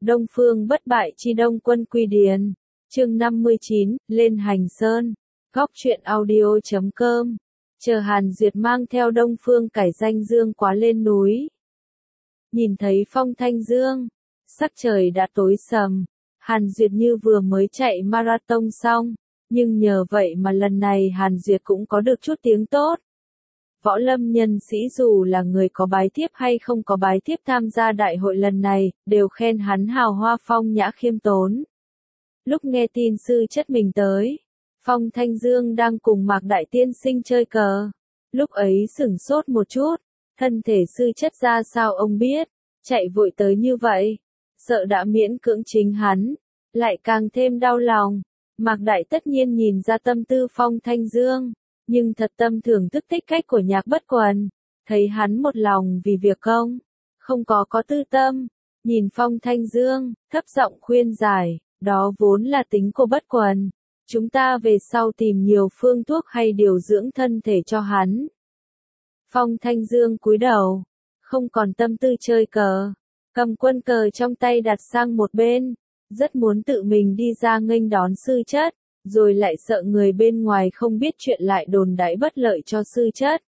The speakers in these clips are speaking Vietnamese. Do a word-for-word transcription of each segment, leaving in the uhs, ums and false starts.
Đông Phương bất bại chi Đông Quân Quy Điền. Chương năm mươi chín, lên Hành Sơn. Góc truyện audio chấm com. Chờ Hàn Duyệt mang theo Đông Phương cải danh Dương Quá lên núi. Nhìn thấy Phong Thanh Dương, sắc trời đã tối sầm. Hàn Duyệt như vừa mới chạy marathon xong, nhưng nhờ vậy mà lần này Hàn Duyệt cũng có được chút tiếng tốt. Võ lâm nhân sĩ dù là người có bái tiếp hay không có bái tiếp tham gia đại hội lần này, đều khen hắn hào hoa phong nhã khiêm tốn. Lúc nghe tin sư chất mình tới, Phong Thanh Dương đang cùng Mạc Đại Tiên Sinh chơi cờ. Lúc ấy sửng sốt một chút, thân thể sư chất ra sao ông biết, chạy vội tới như vậy, sợ đã miễn cưỡng chính hắn, lại càng thêm đau lòng. Mạc Đại tất nhiên nhìn ra tâm tư Phong Thanh Dương, nhưng thật tâm thưởng thức tích cách của Nhạc Bất Quần, thấy hắn một lòng vì việc công, không có có tư tâm, nhìn Phong Thanh Dương, thấp giọng khuyên giải, đó vốn là tính của Bất Quần, chúng ta về sau tìm nhiều phương thuốc hay điều dưỡng thân thể cho hắn. Phong Thanh Dương cúi đầu, không còn tâm tư chơi cờ, cầm quân cờ trong tay đặt sang một bên, rất muốn tự mình đi ra nghênh đón sư chất, rồi lại sợ người bên ngoài không biết chuyện lại đồn đãi bất lợi cho sư chất.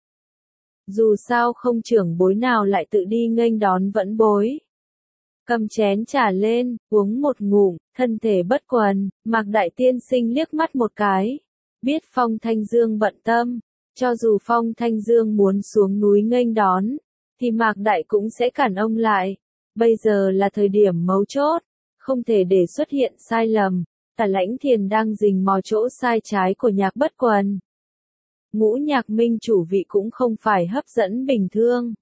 Dù sao không trưởng bối nào lại tự đi nghênh đón vẫn bối. Cầm chén trà lên, uống một ngụm, thân thể Bất Quần, Mạc Đại Tiên Sinh liếc mắt một cái, biết Phong Thanh Dương bận tâm, cho dù Phong Thanh Dương muốn xuống núi nghênh đón, thì Mạc Đại cũng sẽ cản ông lại. Bây giờ là thời điểm mấu chốt, không thể để xuất hiện sai lầm. Tả Lãnh Thiền đang rình mò chỗ sai trái của Nhạc Bất Quần. Ngũ Nhạc Minh chủ vị cũng không phải hấp dẫn bình thường.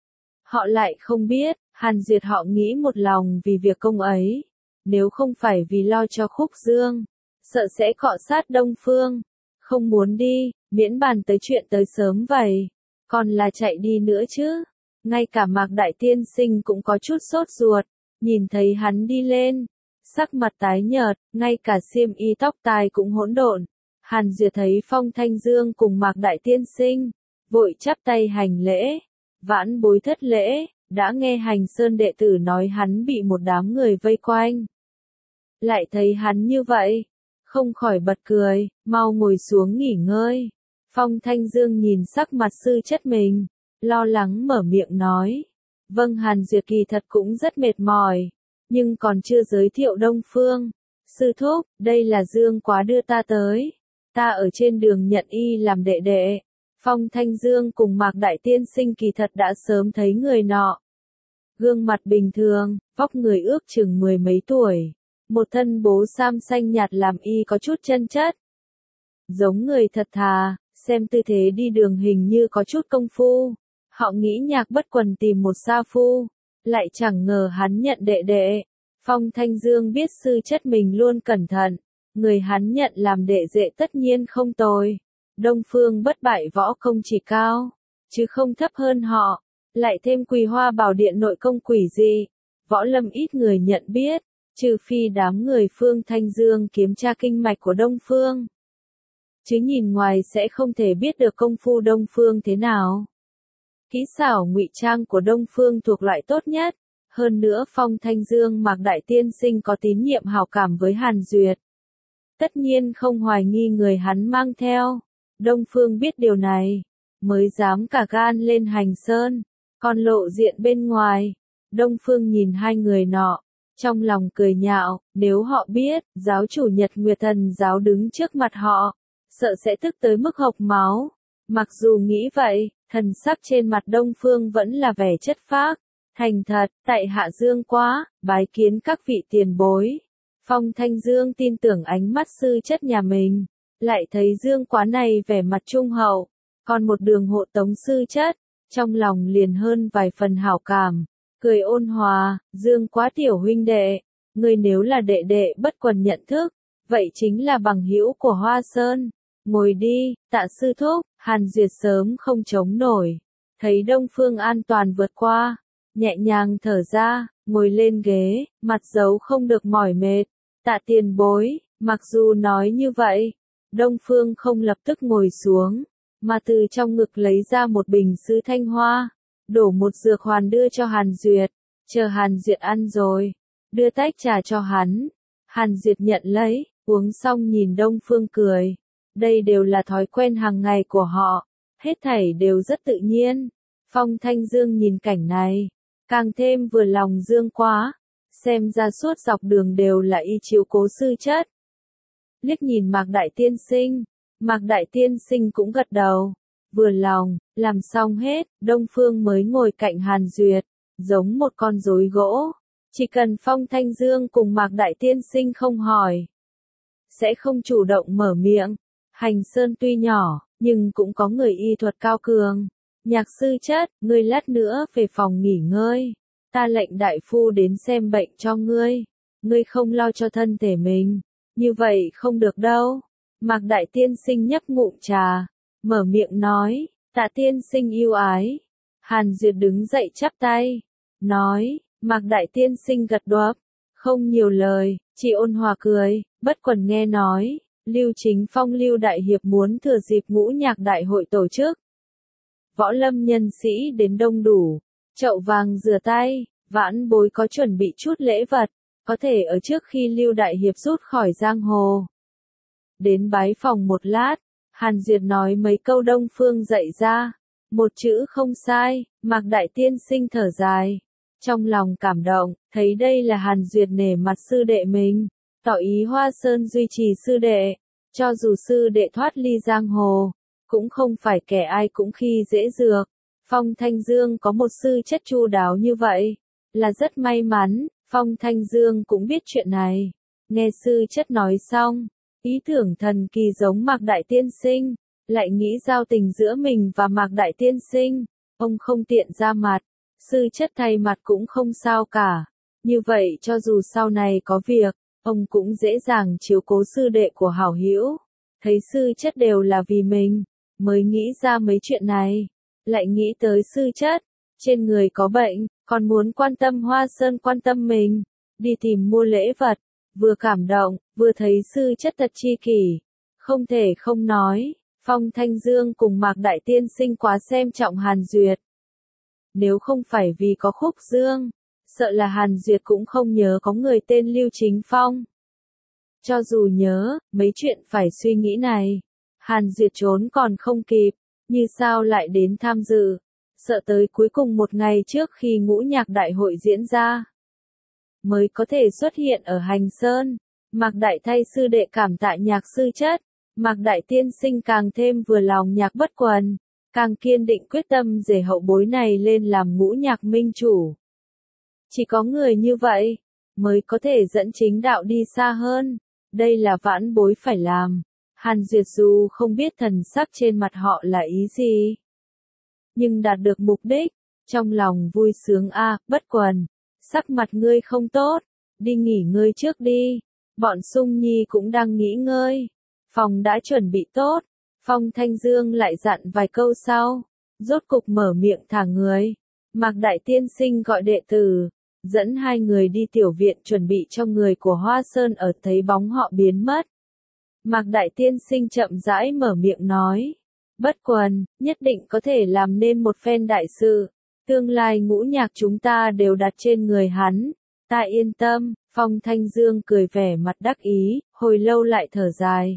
Họ lại không biết, Hàn Duyệt họ nghĩ một lòng vì việc công ấy. Nếu không phải vì lo cho Khúc Dương, sợ sẽ cọ sát Đông Phương. Không muốn đi, miễn bàn tới chuyện tới sớm vậy. Còn là chạy đi nữa chứ. Ngay cả Mạc Đại Tiên Sinh cũng có chút sốt ruột. Nhìn thấy hắn đi lên, sắc mặt tái nhợt, ngay cả xiêm y tóc tai cũng hỗn độn. Hàn Duyệt thấy Phong Thanh Dương cùng Mạc Đại Tiên Sinh, vội chắp tay hành lễ. Vãn bối thất lễ, đã nghe Hành Sơn đệ tử nói hắn bị một đám người vây quanh. Lại thấy hắn như vậy, không khỏi bật cười, mau ngồi xuống nghỉ ngơi. Phong Thanh Dương nhìn sắc mặt sư chất mình, lo lắng mở miệng nói. Vâng, Hàn Duyệt kỳ thật cũng rất mệt mỏi, nhưng còn chưa giới thiệu Đông Phương. Sư thúc, đây là Dương Quá đưa ta tới. Ta ở trên đường nhận y làm đệ đệ. Phong Thanh Dương cùng Mạc Đại Tiên Sinh kỳ thật đã sớm thấy người nọ. Gương mặt bình thường, vóc người ước chừng mười mấy tuổi. Một thân bố sam xanh nhạt làm y có chút chân chất. Giống người thật thà, xem tư thế đi đường hình như có chút công phu. Họ nghĩ Nhạc Bất Quần tìm một sa phu, lại chẳng ngờ hắn nhận đệ đệ. Phong Thanh Dương biết sư chất mình luôn cẩn thận, người hắn nhận làm đệ đệ tất nhiên không tồi. Đông Phương bất bại võ công chỉ cao, chứ không thấp hơn họ, lại thêm Quỳ Hoa Bảo Điện nội công quỷ dị, võ lâm ít người nhận biết, trừ phi đám người Phương Thanh Dương kiểm tra kinh mạch của Đông Phương. Chứ nhìn ngoài sẽ không thể biết được công phu Đông Phương thế nào. Kỹ xảo ngụy trang của Đông Phương thuộc loại tốt nhất, hơn nữa Phong Thanh Dương Mạc Đại Tiên Sinh có tín nhiệm hảo cảm với Hàn Duyệt. Tất nhiên không hoài nghi người hắn mang theo. Đông Phương biết điều này, mới dám cả gan lên Hành Sơn, còn lộ diện bên ngoài. Đông Phương nhìn hai người nọ, trong lòng cười nhạo, nếu họ biết, giáo chủ Nhật Nguyệt Thần giáo đứng trước mặt họ, sợ sẽ tức tới mức hộc máu. Mặc dù nghĩ vậy, thần sắc trên mặt Đông Phương vẫn là vẻ chất phác, thành thật, tại hạ Dương Quá, bái kiến các vị tiền bối. Phong Thanh Dương tin tưởng ánh mắt sư chất nhà mình, lại thấy Dương Quá này vẻ mặt trung hậu, còn một đường hộ tống sư chất, trong lòng liền hơn vài phần hảo cảm, cười ôn hòa, Dương Quá tiểu huynh đệ, người nếu là đệ đệ Bất Quần nhận thức, vậy chính là bằng hữu của Hoa Sơn. Ngồi đi, tạ sư thúc. Hàn Duyệt sớm không chống nổi, thấy Đông Phương an toàn vượt qua, nhẹ nhàng thở ra, ngồi lên ghế, mặt giấu không được mỏi mệt. Tạ tiền bối, mặc dù nói như vậy, Đông Phương không lập tức ngồi xuống, mà từ trong ngực lấy ra một bình sứ thanh hoa, đổ một dược hoàn đưa cho Hàn Duyệt, chờ Hàn Duyệt ăn rồi, đưa tách trà cho hắn. Hàn Duyệt nhận lấy, uống xong nhìn Đông Phương cười. Đây đều là thói quen hàng ngày của họ, hết thảy đều rất tự nhiên. Phong Thanh Dương nhìn cảnh này, càng thêm vừa lòng Dương quá, xem ra suốt dọc đường đều là y chiếu cố sư chất. Liếc nhìn Mạc Đại Tiên Sinh, Mạc Đại Tiên Sinh cũng gật đầu, vừa lòng, làm xong hết, Đông Phương mới ngồi cạnh Hàn Duyệt, giống một con rối gỗ. Chỉ cần Phong Thanh Dương cùng Mạc Đại Tiên Sinh không hỏi, sẽ không chủ động mở miệng. Hành Sơn tuy nhỏ, nhưng cũng có người y thuật cao cường. Nhạc sư chất, ngươi lát nữa về phòng nghỉ ngơi. Ta lệnh đại phu đến xem bệnh cho ngươi. Ngươi không lo cho thân thể mình. Như vậy không được đâu. Mạc Đại Tiên Sinh nhấp ngụm trà, mở miệng nói, Tạ Tiên Sinh yêu ái. Hàn Duyệt đứng dậy chắp tay, nói, Mạc Đại Tiên Sinh gật đuốc, không nhiều lời, chỉ ôn hòa cười. Bất Quần nghe nói, Lưu Chính Phong Lưu Đại Hiệp muốn thừa dịp ngũ nhạc đại hội tổ chức. Võ lâm nhân sĩ đến đông đủ, chậu vàng rửa tay, vãn bối có chuẩn bị chút lễ vật, có thể ở trước khi Lưu Đại Hiệp rút khỏi giang hồ. Đến bái phòng một lát, Hàn Duyệt nói mấy câu Đông Phương dạy ra, một chữ không sai. Mạc Đại Tiên Sinh thở dài, trong lòng cảm động, thấy đây là Hàn Duyệt nể mặt sư đệ mình, tỏ ý Hoa Sơn duy trì sư đệ, cho dù sư đệ thoát ly giang hồ, cũng không phải kẻ ai cũng khi dễ dược. Phong Thanh Dương có một sư chất chu đáo như vậy, là rất may mắn. Phong Thanh Dương cũng biết chuyện này, nghe sư chất nói xong, ý tưởng thần kỳ giống Mạc Đại Tiên Sinh, lại nghĩ giao tình giữa mình và Mạc Đại Tiên Sinh, ông không tiện ra mặt, sư chất thay mặt cũng không sao cả. Như vậy cho dù sau này có việc, ông cũng dễ dàng chiếu cố sư đệ của hảo hữu. Thấy sư chất đều là vì mình, mới nghĩ ra mấy chuyện này, lại nghĩ tới sư chất, trên người có bệnh, còn muốn quan tâm Hoa Sơn quan tâm mình, đi tìm mua lễ vật, vừa cảm động, vừa thấy sư chất thật chi kỷ, không thể không nói, Phong Thanh Dương cùng Mạc Đại Tiên Sinh quá xem trọng Hàn Duyệt. Nếu không phải vì có Khúc Dương, sợ là Hàn Duyệt cũng không nhớ có người tên Lưu Chính Phong. Cho dù nhớ, mấy chuyện phải suy nghĩ này, Hàn Duyệt trốn còn không kịp, như sao lại đến tham dự, sợ tới cuối cùng một ngày trước khi ngũ nhạc đại hội diễn ra, mới có thể xuất hiện ở Hành Sơn. Mạc Đại thay sư đệ cảm tạ nhạc sư chất, Mạc Đại Tiên Sinh càng thêm vừa lòng Nhạc Bất Quần, càng kiên định quyết tâm rể hậu bối này lên làm ngũ nhạc minh chủ. Chỉ có người như vậy, mới có thể dẫn chính đạo đi xa hơn, đây là vãn bối phải làm. Hàn Duyệt dù không biết thần sắc trên mặt họ là ý gì, nhưng đạt được mục đích, trong lòng vui sướng. A, à, Bất Quần, sắc mặt ngươi không tốt, đi nghỉ ngơi trước đi, bọn Sung Nhi cũng đang nghỉ ngơi, phòng đã chuẩn bị tốt. Phong Thanh Dương lại dặn vài câu sau, rốt cục mở miệng thả người. Mạc Đại Tiên Sinh gọi đệ tử, dẫn hai người đi tiểu viện chuẩn bị cho người của Hoa Sơn ở, thấy bóng họ biến mất. Mạc Đại Tiên Sinh chậm rãi mở miệng nói, Bất Quần, nhất định có thể làm nên một phen đại sự, tương lai ngũ nhạc chúng ta đều đặt trên người hắn, ta yên tâm. Phong Thanh Dương cười vẻ mặt đắc ý, hồi lâu lại thở dài.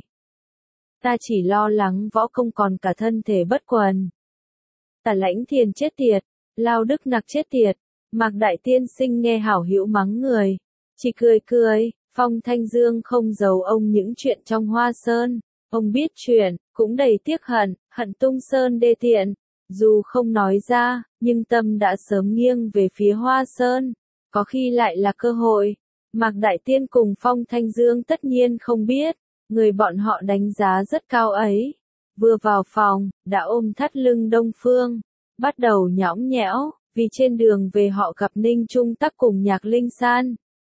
Ta chỉ lo lắng võ công còn cả thân thể Bất Quần. Tả Lãnh Thiền chết tiệt, Lao Đức Nặc chết tiệt. Mạc Đại Tiên Sinh nghe hảo hữu mắng người, chỉ cười cười. Phong Thanh Dương không giấu ông những chuyện trong Hoa Sơn, ông biết chuyện, cũng đầy tiếc hận, hận Tung Sơn đê tiện, dù không nói ra, nhưng tâm đã sớm nghiêng về phía Hoa Sơn, có khi lại là cơ hội. Mạc Đại Tiên cùng Phong Thanh Dương tất nhiên không biết, người bọn họ đánh giá rất cao ấy. Vừa vào phòng, đã ôm thắt lưng Đông Phương, bắt đầu nhõng nhẽo, vì trên đường về họ gặp Ninh Trung Tắc cùng Nhạc Linh San.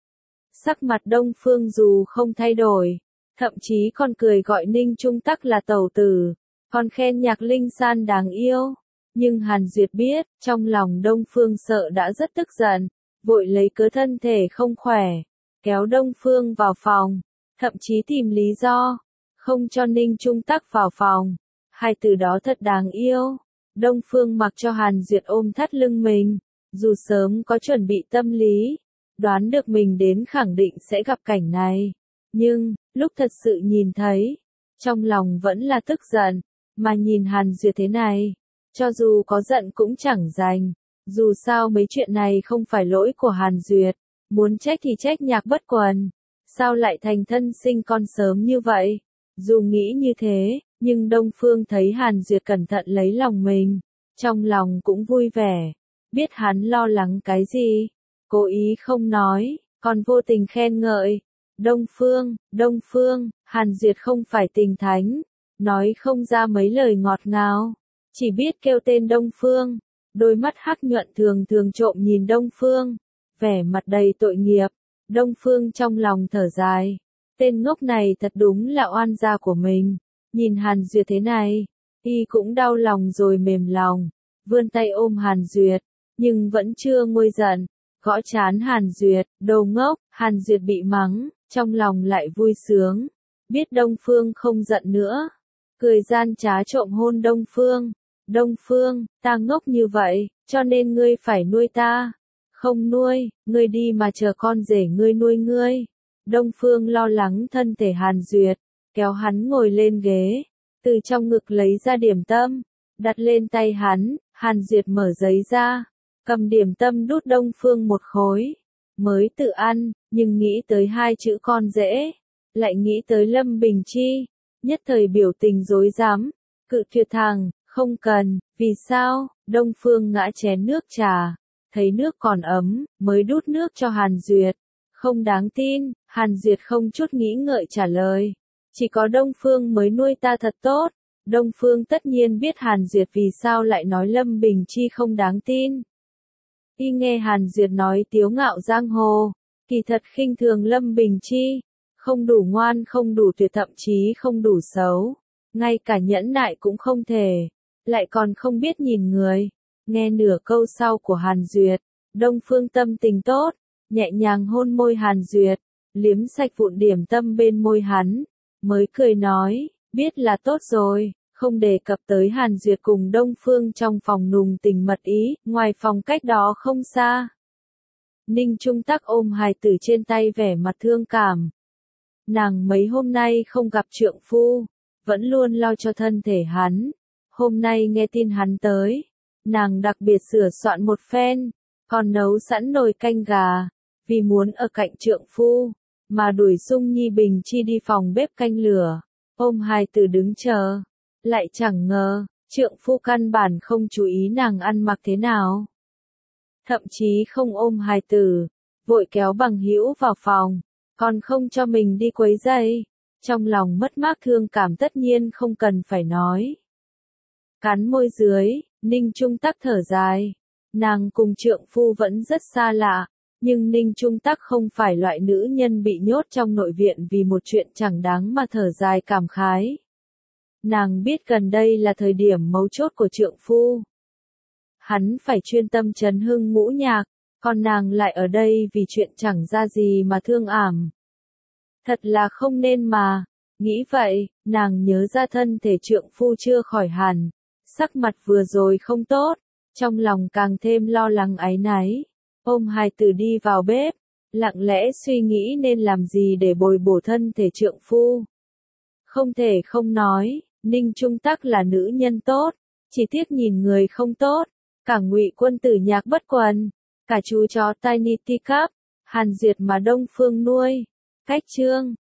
Sắc mặt Đông Phương dù không thay đổi, thậm chí còn cười gọi Ninh Trung Tắc là tẩu tử, còn khen Nhạc Linh San đáng yêu. Nhưng Hàn Duyệt biết, trong lòng Đông Phương sợ đã rất tức giận, vội lấy cớ thân thể không khỏe, kéo Đông Phương vào phòng, thậm chí tìm lý do, không cho Ninh Trung Tắc vào phòng. Hai từ đó thật đáng yêu. Đông Phương mặc cho Hàn Duyệt ôm thắt lưng mình, dù sớm có chuẩn bị tâm lý, đoán được mình đến khẳng định sẽ gặp cảnh này. Nhưng, lúc thật sự nhìn thấy, trong lòng vẫn là tức giận, mà nhìn Hàn Duyệt thế này, cho dù có giận cũng chẳng dành, dù sao mấy chuyện này không phải lỗi của Hàn Duyệt, muốn trách thì trách Nhạc Bất Quần, sao lại thành thân sinh con sớm như vậy, dù nghĩ như thế, nhưng Đông Phương thấy Hàn Duyệt cẩn thận lấy lòng mình, trong lòng cũng vui vẻ, biết hắn lo lắng cái gì, cố ý không nói, còn vô tình khen ngợi. Đông Phương, Đông Phương, Hàn Duyệt không phải tình thánh, nói không ra mấy lời ngọt ngào, chỉ biết kêu tên Đông Phương, đôi mắt hắc nhuận thường thường trộm nhìn Đông Phương, vẻ mặt đầy tội nghiệp, Đông Phương trong lòng thở dài, tên ngốc này thật đúng là oan gia của mình, nhìn Hàn Duyệt thế này, y cũng đau lòng rồi mềm lòng, vươn tay ôm Hàn Duyệt, nhưng vẫn chưa nguôi giận, gõ trán Hàn Duyệt, đồ ngốc, Hàn Duyệt bị mắng, trong lòng lại vui sướng, biết Đông Phương không giận nữa, cười gian trá trộm hôn Đông Phương, Đông Phương, ta ngốc như vậy, cho nên ngươi phải nuôi ta, không nuôi, ngươi đi mà chờ con rể ngươi nuôi ngươi, Đông Phương lo lắng thân thể Hàn Duyệt, kéo hắn ngồi lên ghế, từ trong ngực lấy ra điểm tâm, đặt lên tay hắn, Hàn Duyệt mở giấy ra, cầm điểm tâm đút Đông Phương một khối, mới tự ăn, nhưng nghĩ tới hai chữ con rể, lại nghĩ tới Lâm Bình Chi, nhất thời biểu tình rối rắm, cự tuyệt thẳng, không cần, vì sao, Đông Phương ngã chén nước trà, thấy nước còn ấm, mới đút nước cho Hàn Duyệt, không đáng tin, Hàn Duyệt không chút nghĩ ngợi trả lời, chỉ có Đông Phương mới nuôi ta thật tốt, Đông Phương tất nhiên biết Hàn Duyệt vì sao lại nói Lâm Bình Chi không đáng tin. Y nghe Hàn Duyệt nói tiếu ngạo giang hồ, kỳ thật khinh thường Lâm Bình Chi, không đủ ngoan không đủ tuyệt thậm chí không đủ xấu, ngay cả nhẫn nại cũng không thể, lại còn không biết nhìn người, nghe nửa câu sau của Hàn Duyệt, Đông Phương tâm tình tốt, nhẹ nhàng hôn môi Hàn Duyệt, liếm sạch vụn điểm tâm bên môi hắn, mới cười nói, biết là tốt rồi. Không đề cập tới Hàn Duyệt cùng Đông Phương trong phòng nùng tình mật ý, ngoài phòng cách đó không xa. Ninh Trung Tắc ôm hài tử trên tay vẻ mặt thương cảm. Nàng mấy hôm nay không gặp trượng phu, vẫn luôn lo cho thân thể hắn. Hôm nay nghe tin hắn tới, nàng đặc biệt sửa soạn một phen, còn nấu sẵn nồi canh gà, vì muốn ở cạnh trượng phu, mà đuổi Dung Nhi Bình Chi đi phòng bếp canh lửa, ôm hài tử đứng chờ. Lại chẳng ngờ, trượng phu căn bản không chú ý nàng ăn mặc thế nào. Thậm chí không ôm hài tử, vội kéo bằng hữu vào phòng, còn không cho mình đi quấy rầy. Trong lòng mất mát thương cảm tất nhiên không cần phải nói. Cắn môi dưới, Ninh Trung Tắc thở dài. Nàng cùng trượng phu vẫn rất xa lạ, nhưng Ninh Trung Tắc không phải loại nữ nhân bị nhốt trong nội viện vì một chuyện chẳng đáng mà thở dài cảm khái. Nàng biết gần đây là thời điểm mấu chốt của trượng phu. Hắn phải chuyên tâm trấn hưng ngũ nhạc, còn nàng lại ở đây vì chuyện chẳng ra gì mà thương ảm. Thật là không nên mà, nghĩ vậy, nàng nhớ ra thân thể trượng phu chưa khỏi hẳn, sắc mặt vừa rồi không tốt, trong lòng càng thêm lo lắng áy náy, ôm hài tử đi vào bếp, lặng lẽ suy nghĩ nên làm gì để bồi bổ thân thể trượng phu. Không thể không nói, Ninh Trung Tắc là nữ nhân tốt, chỉ tiếc nhìn người không tốt, cả Ngụy Quân Tử Nhạc Bất Quần, cả chú chó Tiny Teacup, Hàn Duyệt mà Đông Phương nuôi. Cách chương